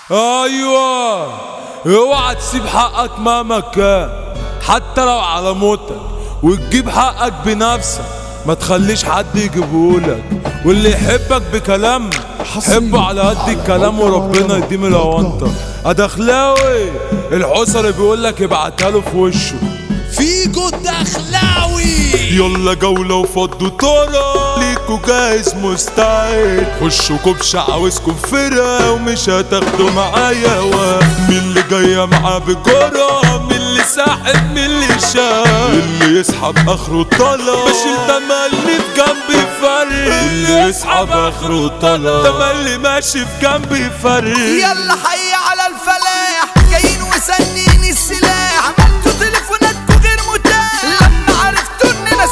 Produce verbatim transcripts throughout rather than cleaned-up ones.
ايوه، اوعى تسيب حقك مهما كان، حتى لو على موتك، وتجيب حقك بنفسك، ما تخليش حد يجيبهولك. واللي يحبك بكلام حبه على قد الكلام، وربنا يديم الاونطه. ادخلاوي الحصري بيقولك ابعتها له في وشه. فيجو الدخلاوي يلا جولة وفضوا طارة، ليكوا جاهز مستعد، خشوا كبش عاوزكم فرقة، ومش هتاخدوا معايا وقت. مين اللي جاية معاه بجرة، مين اللي ساحب، مين اللي شاف، اللي يسحب اخره طلع، بشيل تملي في جنبي فرق، اللي يسحب اخره طلع، تملي ماشي في جنبي فرق. يلا حي على الفلاح، جايين وسنين السلاح، عملتوا تليفوناتكوا غير متاح، لما عرفتوا اننا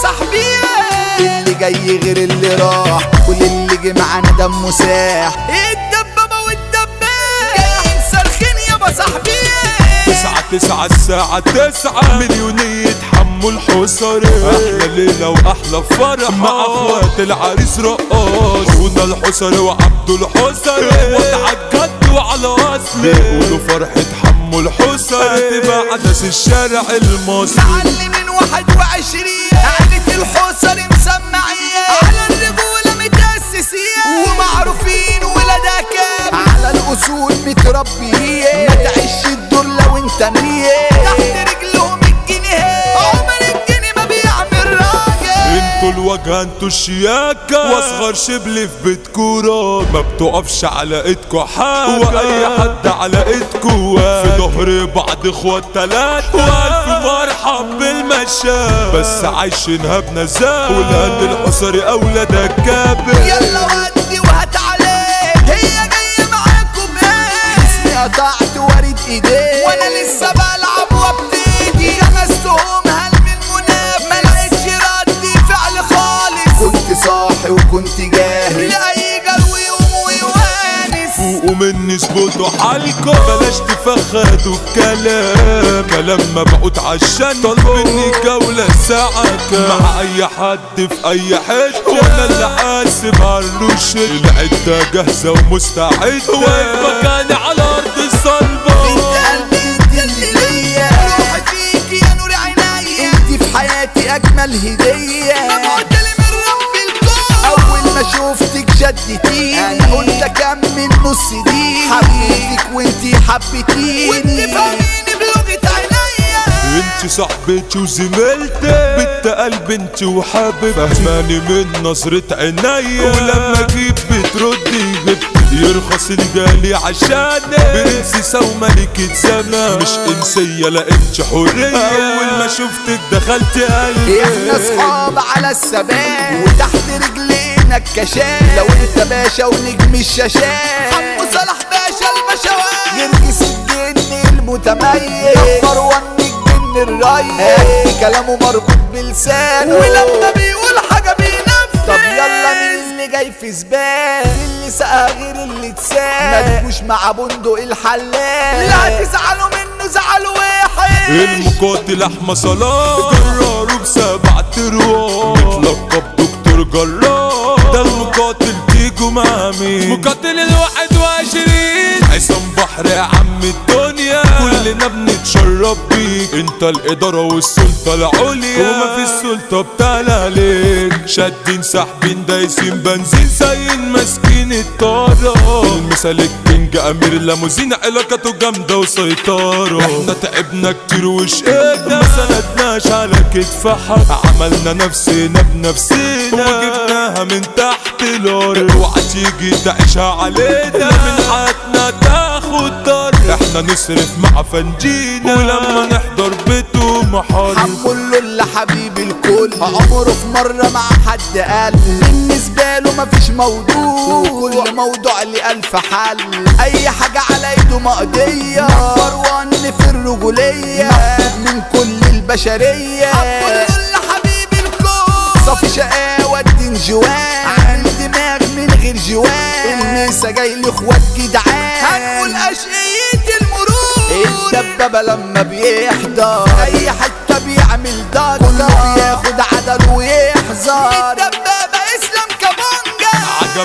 صاحبين. اللي جاي غير اللي راح، واللي جه معانا دمه ساح. الدبابة والدباب جايين صارخين يابا صاحبين. تسعة تسعة الساعة تسعة، مليونية حمو الحصري، أحلى ليلة وأحلى فرحة مع أخوات العريس رقاص، ونا الحصري وعبدو الحصري، وضع الجد وعلى أصلي، قولوا فرحة حمو الحصري تبقى عدس الشارع المصري. تعلي من واحد وعشرين، عيلة الحصري مسمعين، على الرجولة متأسسين، ومعروفين ولادها كام، على الأصول متربيين، ما تعيش الدور لو انت نية. تحت رجلهم الجنيه، عمر الجنيه ما بيعمل راجل. انتوا الوجه انتوا الشياكة، واصغر شبل في بيت كورة، ما بتقفش على ايدكوا حاجة، واي حد على ايدكوا في ظهر بعض اخوات تلاتة، والف مرحب بالمشاة، بس عايشينها بنزاهة، ولاد الحصري اولادها كابر. يلا ودي وهات عليك، هي جاية معاكم ايه؟ اسمي قطعت وارد ايديه، وانا لسه بلعب وابتدي، غمستهم هل من مناف، ما لقيتش رد فعل خالص، كنت صاحي وكنت جاهز لأي جرو يقوم ويوانس. فوقوا مني اظبطوا حالكم، بلاش تفخدوا الكلام، كلام مبعوت عشان طالبيني جولة ساعة كام، مع اي حد في اي حتة، وانا اللي قاسم عالروشة، العدة جاهزة ومستعدة، واقف مكاني على ارض الصلبة. انت قلبي انت اللي ليا، روحي فيك يا نور عينيا، انت في حياتي اجمل هدية. مبعوت لي من رب الكون، اول ما شوفتك شدتيني، انا قلت اكمل نص دي، حبيتك وانتي حبيتيني، وانت فاهميني بلغة عينيا. انت صاحبتي وزميلتي، بنت قلب انت وحبيبتي، فهماني من نظرة عينيا، ولما اجيب بتردي غبتي، يرخص الجالي عشاني، برنسيسة وملكة زمان، مش انسية لا انت حرية، اول ما شفتك دخلت قلبي. احنا اصحاب على الثبات، وتحت رجلينا الكشاف، لو انت باشا ونجم الشاشات، حمو صلاح باشا البشوات، جرجس الجن المتميز، نمبر وان الجن الريس، كلامه مربوط بلسانه، ولما بيقول حاجة بينفذ. طب يلا مين اللي جاي في سباق، اللي سقى غير اللي اتساق، ما تجوش مع بندق الحلاق، لا تزعلوا منه زعلوا واحد. المقاتل احمد صلاح، جراره بسبع تروح، متلقب دكتور جراح، ده المقاتل تيجو مع مين، مقاتل الواحد وعشرين، عصام بحر يا عم الدنيا، كلنا بنتشرب بيك، انت الاداره والسلطه العليا، وما في السلطه بتعلى عليك، شادين ساحبين دايسين بنزين سايين ماسكين الطاره، المثال الكينج امير الليموزين، علاقته جامده وسيطره، احنا تعبنا كتير وشقينا، ما سندناش على كتف حد، عملنا نفسنا بنفسنا، وجبناها من تحت الارض، اوعى تيجي تعيشها علينا، من حياتنا تاخد دار، احنا نصرف مع فنجينا، ولما نحضر بيته محارب. حمله اللي حبيب الكل، عمره في مرة مع حد قال، بالنسبة له مفيش موضوع، وكل موضوع ليه ألف حل، أي حاجة على ايده مقضية، نمبر وان في الرجولية، من كل البشرية، حمو اللي حبيب الكون، صافي شقاوة الدين جوان، عامل دماغ من غير جوان، النسا جاي لاخوات جدعان، هنقول أشقية المرور، الدبابة لما بيحضر اي حتة بيعمل ضجة، كله بياخد عدل ويحذر، الدبابة اسلام كابونجا، عجم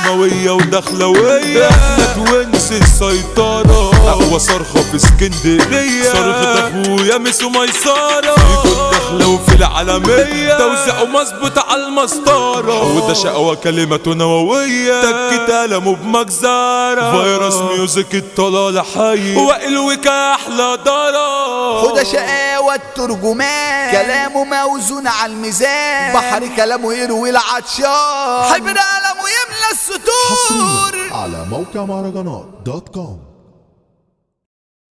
عالموية ودخلوية، احنا توينس السيطرة، اقوى صرخة في اسكندرية، صرخة اخويا مسو ميسارة، في الدخلة وفي العالمية، توزيعه مظبوط على المسطرة، وده شقوى كلمته نووية، تكت قلمه بمجزرة، فيروس ميوزك الطلالة حي، وائل وكا احلى دارة. خد شقاوة الترجمان، كلامه موزون على الميزان، بحر كلامه يروي العطشان، حبر قلمه يملى السطور. حصريا على موقع مهرجانات دوت كوم.